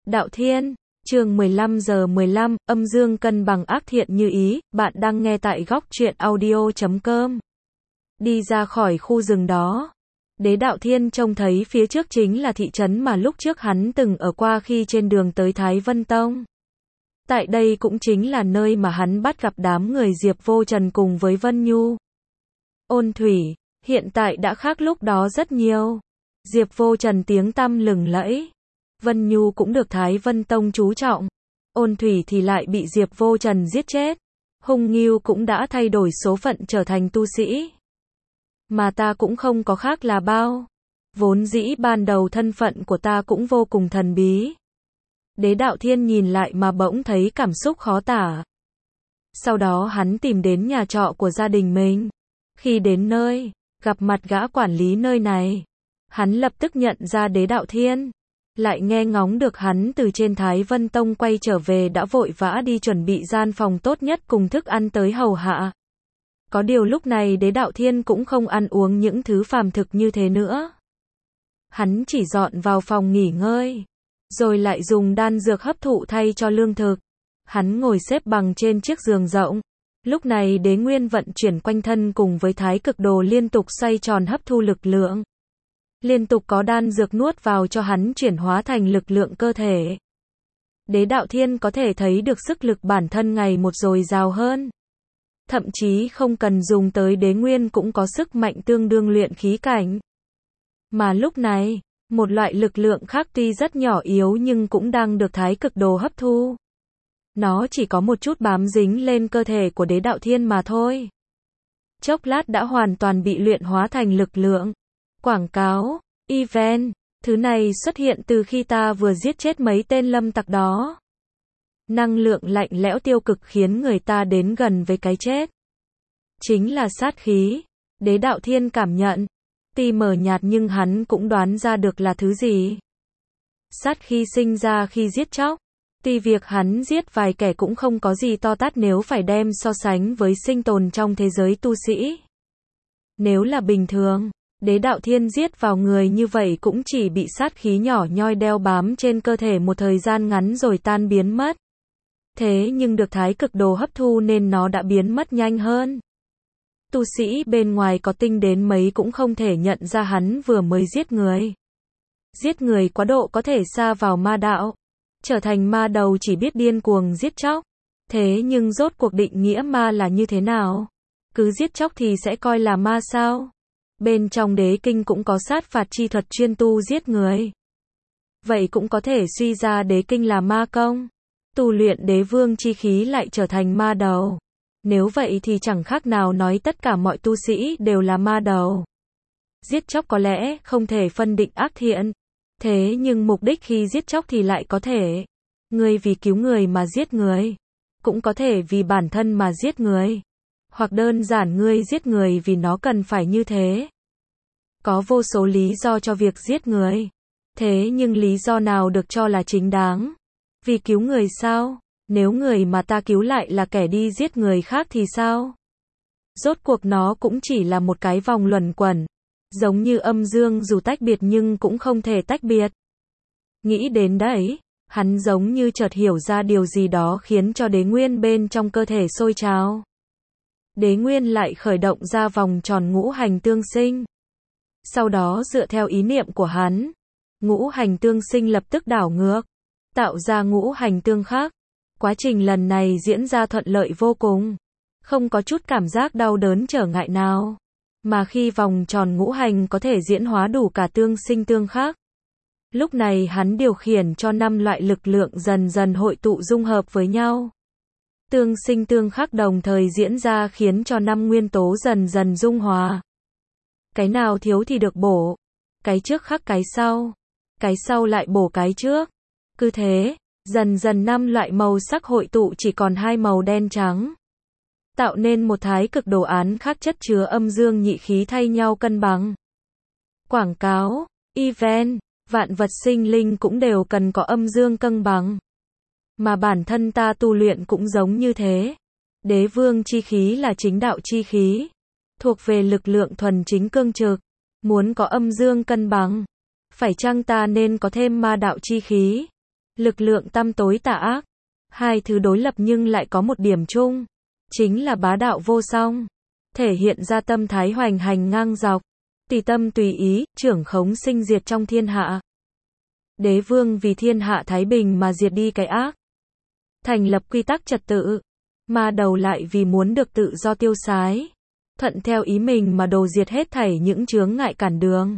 Đạo Thiên, chương 15:15, âm dương cân bằng ác thiện như ý, bạn đang nghe tại góc truyện audio.com. Đi ra khỏi khu rừng đó, Đế Đạo Thiên trông thấy phía trước chính là thị trấn mà lúc trước hắn từng ở qua khi trên đường tới Thái Vân Tông. Tại đây cũng chính là nơi mà hắn bắt gặp đám người Diệp Vô Trần cùng với Vân Nhu. Ôn Thủy, hiện tại đã khác lúc đó rất nhiều. Diệp Vô Trần tiếng tăm lừng lẫy. Vân Nhu cũng được Thái Vân Tông chú trọng. Ôn Thủy thì lại bị Diệp Vô Trần giết chết. Hung Ngưu cũng đã thay đổi số phận trở thành tu sĩ. Mà ta cũng không có khác là bao. Vốn dĩ ban đầu thân phận của ta cũng vô cùng thần bí. Đế Đạo Thiên nhìn lại mà bỗng thấy cảm xúc khó tả. Sau đó hắn tìm đến nhà trọ của gia đình mình. Khi đến nơi, gặp mặt gã quản lý nơi này, hắn lập tức nhận ra Đế Đạo Thiên. Lại nghe ngóng được hắn từ trên Thái Vân Tông quay trở về đã vội vã đi chuẩn bị gian phòng tốt nhất cùng thức ăn tới hầu hạ. Có điều lúc này Đế Đạo Thiên cũng không ăn uống những thứ phàm thực như thế nữa. Hắn chỉ dọn vào phòng nghỉ ngơi, rồi lại dùng đan dược hấp thụ thay cho lương thực. Hắn ngồi xếp bằng trên chiếc giường rộng. Lúc này Đế Nguyên vận chuyển quanh thân cùng với Thái Cực Đồ liên tục xoay tròn hấp thu lực lượng. Liên tục có đan dược nuốt vào cho hắn chuyển hóa thành lực lượng cơ thể. Đế Đạo Thiên có thể thấy được sức lực bản thân ngày một dồi dào hơn. Thậm chí không cần dùng tới Đế Nguyên cũng có sức mạnh tương đương luyện khí cảnh. Mà lúc này, một loại lực lượng khác tuy rất nhỏ yếu nhưng cũng đang được Thái Cực Đồ hấp thu. Nó chỉ có một chút bám dính lên cơ thể của Đế Đạo Thiên mà thôi. Chốc lát đã hoàn toàn bị luyện hóa thành lực lượng. Quảng cáo, event, thứ này xuất hiện từ khi ta vừa giết chết mấy tên lâm tặc đó. Năng lượng lạnh lẽo tiêu cực khiến người ta đến gần với cái chết. Chính là sát khí. Đế Đạo Thiên cảm nhận. Tuy mờ nhạt nhưng hắn cũng đoán ra được là thứ gì. Sát khí sinh ra khi giết chóc. Tuy việc hắn giết vài kẻ cũng không có gì to tát nếu phải đem so sánh với sinh tồn trong thế giới tu sĩ. Nếu là bình thường, Đế Đạo Thiên giết vào người như vậy cũng chỉ bị sát khí nhỏ nhoi đeo bám trên cơ thể một thời gian ngắn rồi tan biến mất. Thế nhưng được Thái Cực Đồ hấp thu nên nó đã biến mất nhanh hơn. Tu sĩ bên ngoài có tinh đến mấy cũng không thể nhận ra hắn vừa mới giết người. Giết người quá độ có thể sa vào ma đạo. Trở thành ma đầu chỉ biết điên cuồng giết chóc. Thế nhưng rốt cuộc định nghĩa ma là như thế nào? Cứ giết chóc thì sẽ coi là ma sao? Bên trong đế kinh cũng có sát phạt chi thuật chuyên tu giết người. Vậy cũng có thể suy ra đế kinh là ma công. Tu luyện đế vương chi khí lại trở thành ma đầu. Nếu vậy thì chẳng khác nào nói tất cả mọi tu sĩ đều là ma đầu. Giết chóc có lẽ không thể phân định ác thiện. Thế nhưng mục đích khi giết chóc thì lại có thể. Ngươi vì cứu người mà giết người. Cũng có thể vì bản thân mà giết người. Hoặc đơn giản ngươi giết người vì nó cần phải như thế. Có vô số lý do cho việc giết người. Thế nhưng lý do nào được cho là chính đáng? Vì cứu người sao? Nếu người mà ta cứu lại là kẻ đi giết người khác thì sao? Rốt cuộc nó cũng chỉ là một cái vòng luẩn quẩn. Giống như âm dương dù tách biệt nhưng cũng không thể tách biệt. Nghĩ đến đấy, hắn giống như chợt hiểu ra điều gì đó khiến cho Đế Nguyên bên trong cơ thể sôi trào. Đế Nguyên lại khởi động ra vòng tròn ngũ hành tương sinh. Sau đó dựa theo ý niệm của hắn, ngũ hành tương sinh lập tức đảo ngược, tạo ra ngũ hành tương khắc. Quá trình lần này diễn ra thuận lợi vô cùng, không có chút cảm giác đau đớn trở ngại nào. Mà khi vòng tròn ngũ hành có thể diễn hóa đủ cả tương sinh tương khắc. Lúc này hắn điều khiển cho 5 loại lực lượng dần dần hội tụ dung hợp với nhau. Tương sinh tương khắc đồng thời diễn ra khiến cho 5 nguyên tố dần dần dung hòa. Cái nào thiếu thì được bổ. Cái trước khắc cái sau. Cái sau lại bổ cái trước. Cứ thế, dần dần 5 loại màu sắc hội tụ chỉ còn 2 màu đen trắng. Tạo nên một Thái Cực đồ án khác chất chứa âm dương nhị khí thay nhau cân bằng. Quảng cáo, event, vạn vật sinh linh cũng đều cần có âm dương cân bằng. Mà bản thân ta tu luyện cũng giống như thế. Đế vương chi khí là chính đạo chi khí. Thuộc về lực lượng thuần chính cương trực. Muốn có âm dương cân bằng. Phải chăng ta nên có thêm ma đạo chi khí? lực lượng tăm tối tà ác. Hai thứ đối lập nhưng lại có một điểm chung, chính là bá đạo vô song, thể hiện ra tâm thái hoành hành ngang dọc, tùy tâm tùy ý, trưởng khống sinh diệt trong thiên hạ. Đế vương vì thiên hạ thái bình mà diệt đi cái ác, thành lập quy tắc trật tự, mà đầu lại vì muốn được tự do tiêu sái, thuận theo ý mình mà đồ diệt hết thảy những chướng ngại cản đường.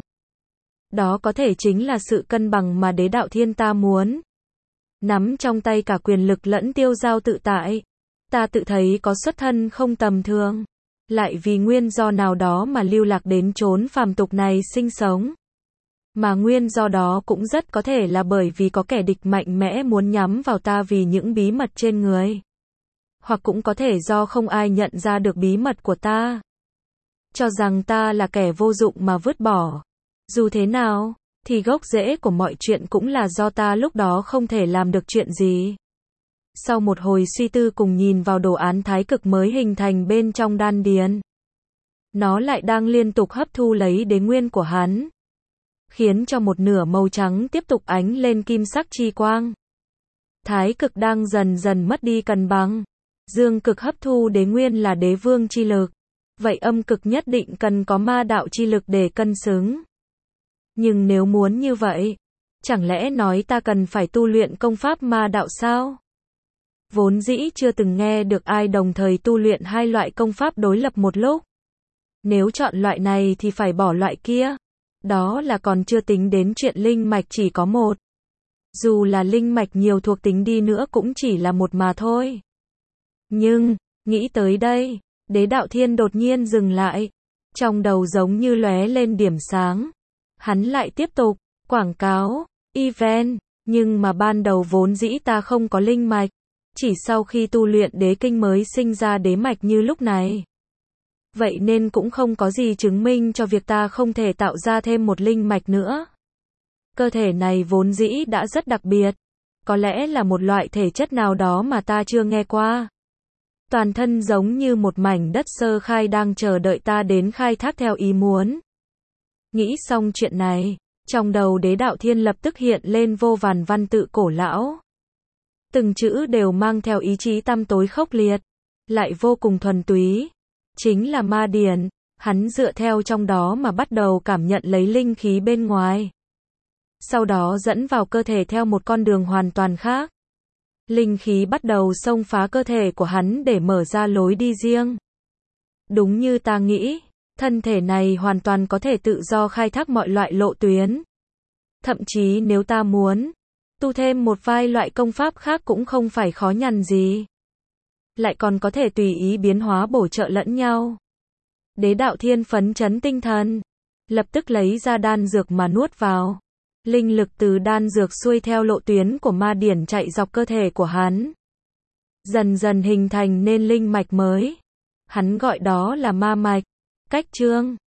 Đó có thể chính là sự cân bằng mà đế đạo thiên ta muốn. Nắm trong tay cả quyền lực lẫn tiêu giao tự tại. Ta tự thấy có xuất thân không tầm thường, lại vì nguyên do nào đó mà lưu lạc đến chốn phàm tục này sinh sống. Mà nguyên do đó cũng rất có thể là bởi vì có kẻ địch mạnh mẽ muốn nhắm vào ta vì những bí mật trên người. Hoặc cũng có thể do không ai nhận ra được bí mật của ta, cho rằng ta là kẻ vô dụng mà vứt bỏ. Dù thế nào, thì gốc rễ của mọi chuyện cũng là do ta lúc đó không thể làm được chuyện gì. Sau một hồi suy tư cùng nhìn vào đồ án thái cực mới hình thành bên trong đan điền, nó lại đang liên tục hấp thu lấy đế nguyên của hắn, khiến cho một nửa màu trắng tiếp tục ánh lên kim sắc chi quang. Thái cực đang dần dần mất đi cân bằng. Dương cực hấp thu đế nguyên là đế vương chi lực, vậy âm cực nhất định cần có ma đạo chi lực để cân xứng. Nhưng nếu muốn như vậy, chẳng lẽ nói ta cần phải tu luyện công pháp ma đạo sao? Vốn dĩ chưa từng nghe được ai đồng thời tu luyện hai loại công pháp đối lập một lúc. Nếu chọn loại này thì phải bỏ loại kia. Đó là còn chưa tính đến chuyện linh mạch chỉ có một. Dù là linh mạch nhiều thuộc tính đi nữa cũng chỉ là một mà thôi. Nhưng, nghĩ tới đây, Đế Đạo Thiên đột nhiên dừng lại. Trong đầu giống như lóe lên điểm sáng. Hắn lại tiếp tục, quảng cáo, event, nhưng mà ban đầu vốn dĩ ta không có linh mạch. Chỉ sau khi tu luyện đế kinh mới sinh ra đế mạch như lúc này. Vậy nên cũng không có gì chứng minh cho việc ta không thể tạo ra thêm một linh mạch nữa. Cơ thể này vốn dĩ đã rất đặc biệt. Có lẽ là một loại thể chất nào đó mà ta chưa nghe qua. Toàn thân giống như một mảnh đất sơ khai đang chờ đợi ta đến khai thác theo ý muốn. Nghĩ xong chuyện này, trong đầu Đế Đạo Thiên lập tức hiện lên vô vàn văn tự cổ lão. Từng chữ đều mang theo ý chí tăm tối khốc liệt, lại vô cùng thuần túy. Chính là ma điển, hắn dựa theo trong đó mà bắt đầu cảm nhận lấy linh khí bên ngoài. Sau đó dẫn vào cơ thể theo một con đường hoàn toàn khác. Linh khí bắt đầu xông phá cơ thể của hắn để mở ra lối đi riêng. Đúng như ta nghĩ, thân thể này hoàn toàn có thể tự do khai thác mọi loại lộ tuyến. Thậm chí nếu ta muốn, tu thêm một vài loại công pháp khác cũng không phải khó nhằn gì. Lại còn có thể tùy ý biến hóa bổ trợ lẫn nhau. Đế Đạo Thiên phấn chấn tinh thần, lập tức lấy ra đan dược mà nuốt vào. Linh lực từ đan dược xuôi theo lộ tuyến của ma điển chạy dọc cơ thể của hắn. Dần dần hình thành nên linh mạch mới. Hắn gọi đó là ma mạch. Cách chương